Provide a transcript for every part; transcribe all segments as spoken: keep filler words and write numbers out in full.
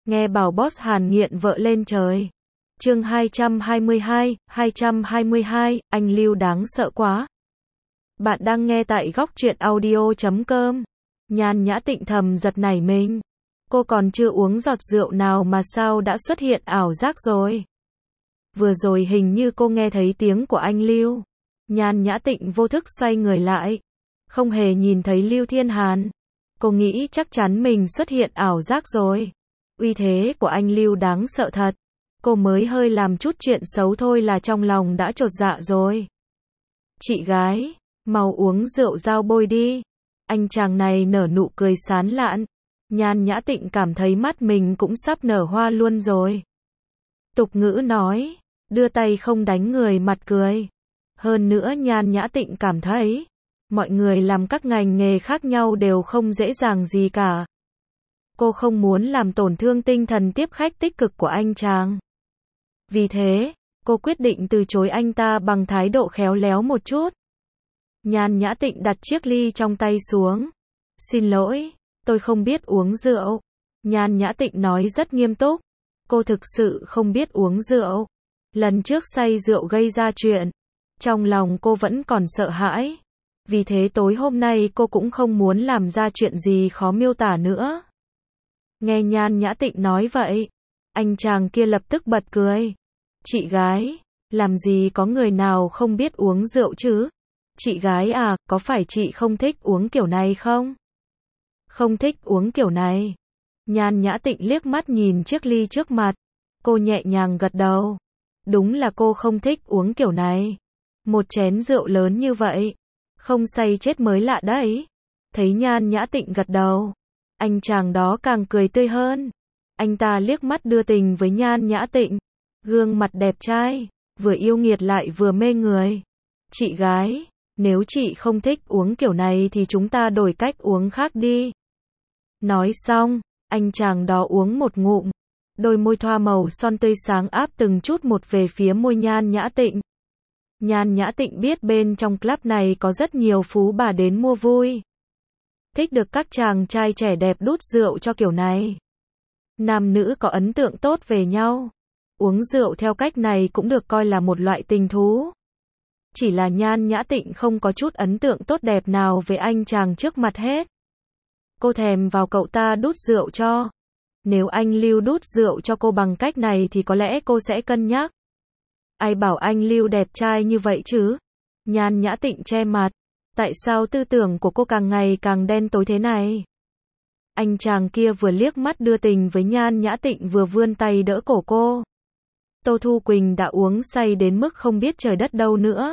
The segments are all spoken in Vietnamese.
nghe bảo boss Hàn nghiện vợ lên trời. Chương hai trăm hai mươi hai, hai trăm hai mươi hai, anh Lưu đáng sợ quá. Bạn đang nghe tại góc truyện audio chấm com. Nhan Nhã Tịnh thầm giật nảy mình. Cô còn chưa uống giọt rượu nào mà sao đã xuất hiện ảo giác rồi. Vừa rồi hình như cô nghe thấy tiếng của anh Lưu. Nhan Nhã Tịnh vô thức xoay người lại. Không hề nhìn thấy Lưu Thiên Hàn. Cô nghĩ chắc chắn mình xuất hiện ảo giác rồi. Uy thế của anh Lưu đáng sợ thật. Cô mới hơi làm chút chuyện xấu thôi là trong lòng đã chột dạ rồi. Chị gái, mau uống rượu dao bôi đi. Anh chàng này nở nụ cười sán lạn. Nhan Nhã Tịnh cảm thấy mắt mình cũng sắp nở hoa luôn rồi. Tục ngữ nói, đưa tay không đánh người mặt cười. Hơn nữa Nhan Nhã Tịnh cảm thấy, mọi người làm các ngành nghề khác nhau đều không dễ dàng gì cả. Cô không muốn làm tổn thương tinh thần tiếp khách tích cực của anh chàng. Vì thế, cô quyết định từ chối anh ta bằng thái độ khéo léo một chút. Nhan Nhã Tịnh đặt chiếc ly trong tay xuống. Xin lỗi, tôi không biết uống rượu. Nhan Nhã Tịnh nói rất nghiêm túc. Cô thực sự không biết uống rượu. Lần trước say rượu gây ra chuyện. Trong lòng cô vẫn còn sợ hãi. Vì thế tối hôm nay cô cũng không muốn làm ra chuyện gì khó miêu tả nữa. Nghe Nhan Nhã Tịnh nói vậy, anh chàng kia lập tức bật cười. Chị gái, làm gì có người nào không biết uống rượu chứ? Chị gái à, có phải chị không thích uống kiểu này không? Không thích uống kiểu này. Nhan Nhã Tịnh liếc mắt nhìn chiếc ly trước mặt. Cô nhẹ nhàng gật đầu. Đúng là cô không thích uống kiểu này. Một chén rượu lớn như vậy, không say chết mới lạ đấy. Thấy Nhan Nhã Tịnh gật đầu, anh chàng đó càng cười tươi hơn. Anh ta liếc mắt đưa tình với Nhan Nhã Tịnh. Gương mặt đẹp trai, vừa yêu nghiệt lại vừa mê người. Chị gái, nếu chị không thích uống kiểu này thì chúng ta đổi cách uống khác đi. Nói xong, anh chàng đó uống một ngụm. Đôi môi thoa màu son tươi sáng áp từng chút một về phía môi Nhan Nhã Tịnh. Nhan Nhã Tịnh biết bên trong club này có rất nhiều phú bà đến mua vui. Thích được các chàng trai trẻ đẹp đút rượu cho kiểu này. Nam nữ có ấn tượng tốt về nhau. Uống rượu theo cách này cũng được coi là một loại tình thú. Chỉ là Nhan Nhã Tịnh không có chút ấn tượng tốt đẹp nào về anh chàng trước mặt hết. Cô thèm vào cậu ta đút rượu cho. Nếu anh Lưu đút rượu cho cô bằng cách này thì có lẽ cô sẽ cân nhắc. Ai bảo anh Lưu đẹp trai như vậy chứ? Nhan Nhã Tịnh che mặt. Tại sao tư tưởng của cô càng ngày càng đen tối thế này? Anh chàng kia vừa liếc mắt đưa tình với Nhan Nhã Tịnh vừa vươn tay đỡ cổ cô. Tô Thu Quỳnh đã uống say đến mức không biết trời đất đâu nữa.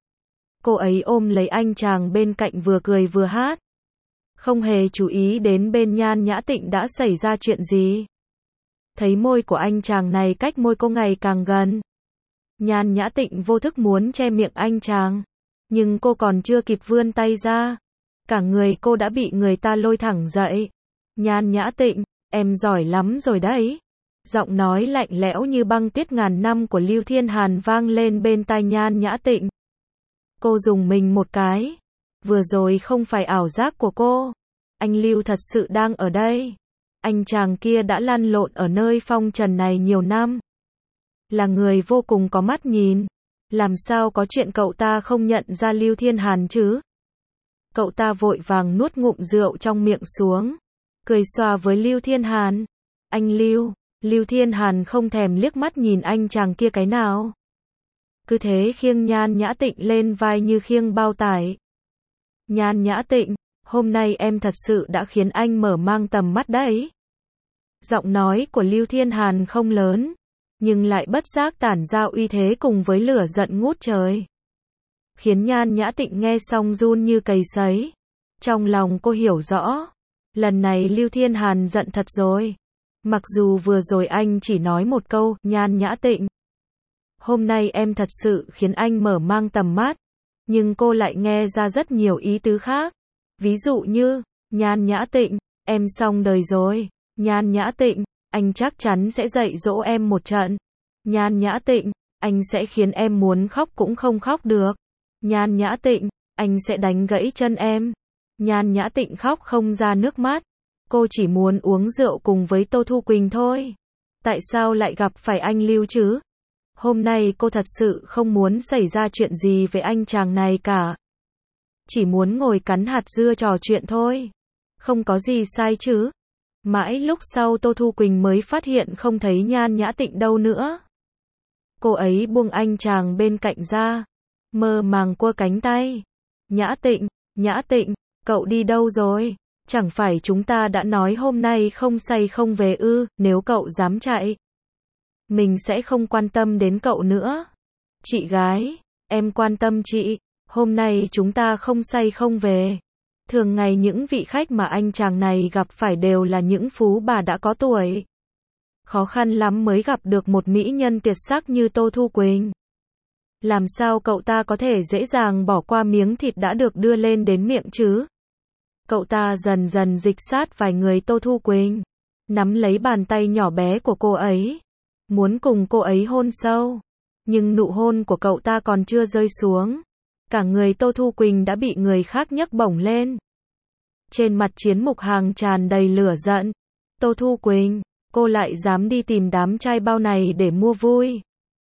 Cô ấy ôm lấy anh chàng bên cạnh vừa cười vừa hát. Không hề chú ý đến bên Nhan Nhã Tịnh đã xảy ra chuyện gì. Thấy môi của anh chàng này cách môi cô ngày càng gần. Nhan Nhã Tịnh vô thức muốn che miệng anh chàng. Nhưng cô còn chưa kịp vươn tay ra. Cả người cô đã bị người ta lôi thẳng dậy. Nhan Nhã Tịnh, em giỏi lắm rồi đấy. Giọng nói lạnh lẽo như băng tuyết ngàn năm của Lưu Thiên Hàn vang lên bên tai Nhan Nhã Tịnh. Cô dùng mình một cái. Vừa rồi không phải ảo giác của cô. Anh Lưu thật sự đang ở đây. Anh chàng kia đã lăn lộn ở nơi phong trần này nhiều năm. Là người vô cùng có mắt nhìn. Làm sao có chuyện cậu ta không nhận ra Lưu Thiên Hàn chứ? Cậu ta vội vàng nuốt ngụm rượu trong miệng xuống. Cười xòa với Lưu Thiên Hàn. Anh Lưu. Lưu Thiên Hàn không thèm liếc mắt nhìn anh chàng kia cái nào. Cứ thế khiêng Nhan Nhã Tịnh lên vai như khiêng bao tải. Nhan Nhã Tịnh, hôm nay em thật sự đã khiến anh mở mang tầm mắt đấy. Giọng nói của Lưu Thiên Hàn không lớn, nhưng lại bất giác tản ra uy thế cùng với lửa giận ngút trời. Khiến Nhan Nhã Tịnh nghe xong run như cầy sấy. Trong lòng cô hiểu rõ, lần này Lưu Thiên Hàn giận thật rồi. Mặc dù vừa rồi anh chỉ nói một câu, Nhan Nhã Tịnh, hôm nay em thật sự khiến anh mở mang tầm mắt. Nhưng cô lại nghe ra rất nhiều ý tứ khác. Ví dụ như, Nhan Nhã Tịnh, em xong đời rồi. Nhan Nhã Tịnh, anh chắc chắn sẽ dạy dỗ em một trận. Nhan Nhã Tịnh, anh sẽ khiến em muốn khóc cũng không khóc được. Nhan Nhã Tịnh, anh sẽ đánh gãy chân em. Nhan Nhã Tịnh khóc không ra nước mắt. Cô chỉ muốn uống rượu cùng với Tô Thu Quỳnh thôi. Tại sao lại gặp phải anh Lưu chứ? Hôm nay cô thật sự không muốn xảy ra chuyện gì với anh chàng này cả. Chỉ muốn ngồi cắn hạt dưa trò chuyện thôi. Không có gì sai chứ. Mãi lúc sau Tô Thu Quỳnh mới phát hiện không thấy Nhan Nhã Tịnh đâu nữa. Cô ấy buông anh chàng bên cạnh ra, mơ màng quơ cánh tay. Nhã Tịnh, Nhã Tịnh, cậu đi đâu rồi? Chẳng phải chúng ta đã nói hôm nay không say không về ư, nếu cậu dám chạy, mình sẽ không quan tâm đến cậu nữa. Chị gái, em quan tâm chị, hôm nay chúng ta không say không về. Thường ngày những vị khách mà anh chàng này gặp phải đều là những phú bà đã có tuổi. Khó khăn lắm mới gặp được một mỹ nhân tuyệt sắc như Tô Thu Quỳnh. Làm sao cậu ta có thể dễ dàng bỏ qua miếng thịt đã được đưa lên đến miệng chứ? Cậu ta dần dần dịch sát vài người Tô Thu Quỳnh, nắm lấy bàn tay nhỏ bé của cô ấy, muốn cùng cô ấy hôn sâu. Nhưng nụ hôn của cậu ta còn chưa rơi xuống, cả người Tô Thu Quỳnh đã bị người khác nhấc bổng lên. Trên mặt Chiến Mục Hàng tràn đầy lửa giận. Tô Thu Quỳnh, cô lại dám đi tìm đám trai bao này để mua vui.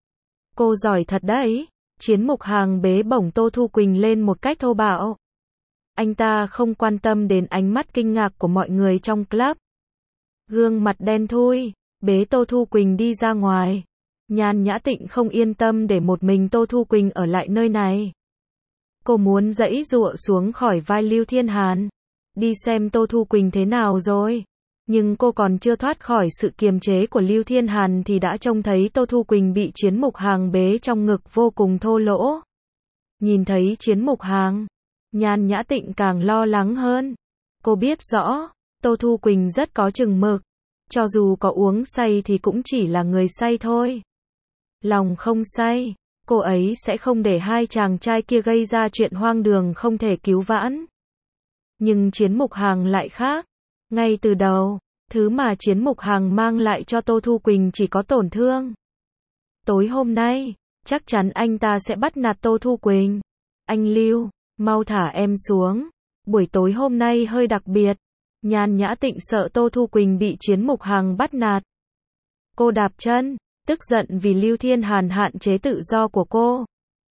Cô giỏi thật đấy. Chiến Mục Hàng bế bổng Tô Thu Quỳnh lên một cách thô bạo. Anh ta không quan tâm đến ánh mắt kinh ngạc của mọi người trong club. Gương mặt đen thui, bế Tô Thu Quỳnh đi ra ngoài. Nhan Nhã Tịnh không yên tâm để một mình Tô Thu Quỳnh ở lại nơi này. Cô muốn giãy giụa xuống khỏi vai Lưu Thiên Hàn, đi xem Tô Thu Quỳnh thế nào rồi. Nhưng cô còn chưa thoát khỏi sự kiềm chế của Lưu Thiên Hàn thì đã trông thấy Tô Thu Quỳnh bị Chiến Mục Hàng bế trong ngực vô cùng thô lỗ. Nhìn thấy Chiến Mục Hàng, Nhan Nhã Tịnh càng lo lắng hơn. Cô biết rõ, Tô Thu Quỳnh rất có chừng mực. Cho dù có uống say thì cũng chỉ là người say thôi. Lòng không say, cô ấy sẽ không để hai chàng trai kia gây ra chuyện hoang đường không thể cứu vãn. Nhưng Chiến Mục Hàng lại khác. Ngay từ đầu, thứ mà Chiến Mục Hàng mang lại cho Tô Thu Quỳnh chỉ có tổn thương. Tối hôm nay, chắc chắn anh ta sẽ bắt nạt Tô Thu Quỳnh. Anh Lưu, mau thả em xuống. Buổi tối hôm nay hơi đặc biệt. Nhan Nhã Tịnh sợ Tô Thu Quỳnh bị Chiến Mục Hàng bắt nạt. Cô đạp chân, tức giận vì Lưu Thiên Hàn hạn chế tự do của cô.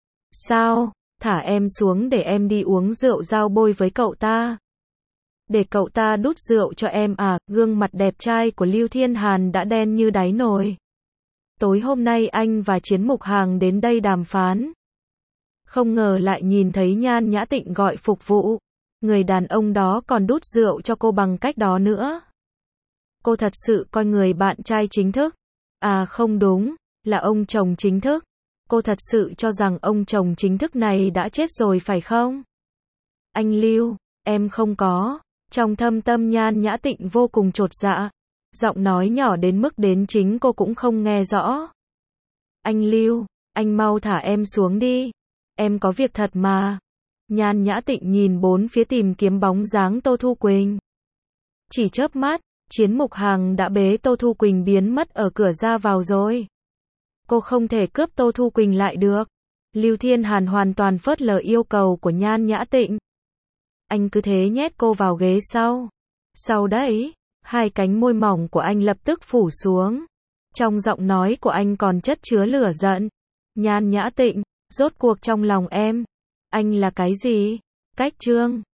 Sao, thả em xuống để em đi uống rượu giao bôi với cậu ta. Để cậu ta đút rượu cho em à? Gương mặt đẹp trai của Lưu Thiên Hàn đã đen như đáy nồi. Tối hôm nay anh và Chiến Mục Hàng đến đây đàm phán. Không ngờ lại nhìn thấy Nhan Nhã Tịnh gọi phục vụ. Người đàn ông đó còn đút rượu cho cô bằng cách đó nữa. Cô thật sự coi người bạn trai chính thức. À không đúng, là ông chồng chính thức. Cô thật sự cho rằng ông chồng chính thức này đã chết rồi phải không? Anh Lưu, em không có. Trong thâm tâm Nhan Nhã Tịnh vô cùng chột dạ. Giọng nói nhỏ đến mức đến chính cô cũng không nghe rõ. Anh Lưu, anh mau thả em xuống đi. Em có việc thật mà. Nhan Nhã Tịnh nhìn bốn phía tìm kiếm bóng dáng Tô Thu Quỳnh. Chỉ chớp mắt, Chiến Mục Hàng đã bế Tô Thu Quỳnh biến mất ở cửa ra vào rồi. Cô không thể cướp Tô Thu Quỳnh lại được. Lưu Thiên Hàn hoàn toàn phớt lờ yêu cầu của Nhan Nhã Tịnh. Anh cứ thế nhét cô vào ghế sau. Sau đấy, hai cánh môi mỏng của anh lập tức phủ xuống. Trong giọng nói của anh còn chất chứa lửa giận. Nhan Nhã Tịnh, rốt cuộc trong lòng em, anh là cái gì? Cách trương.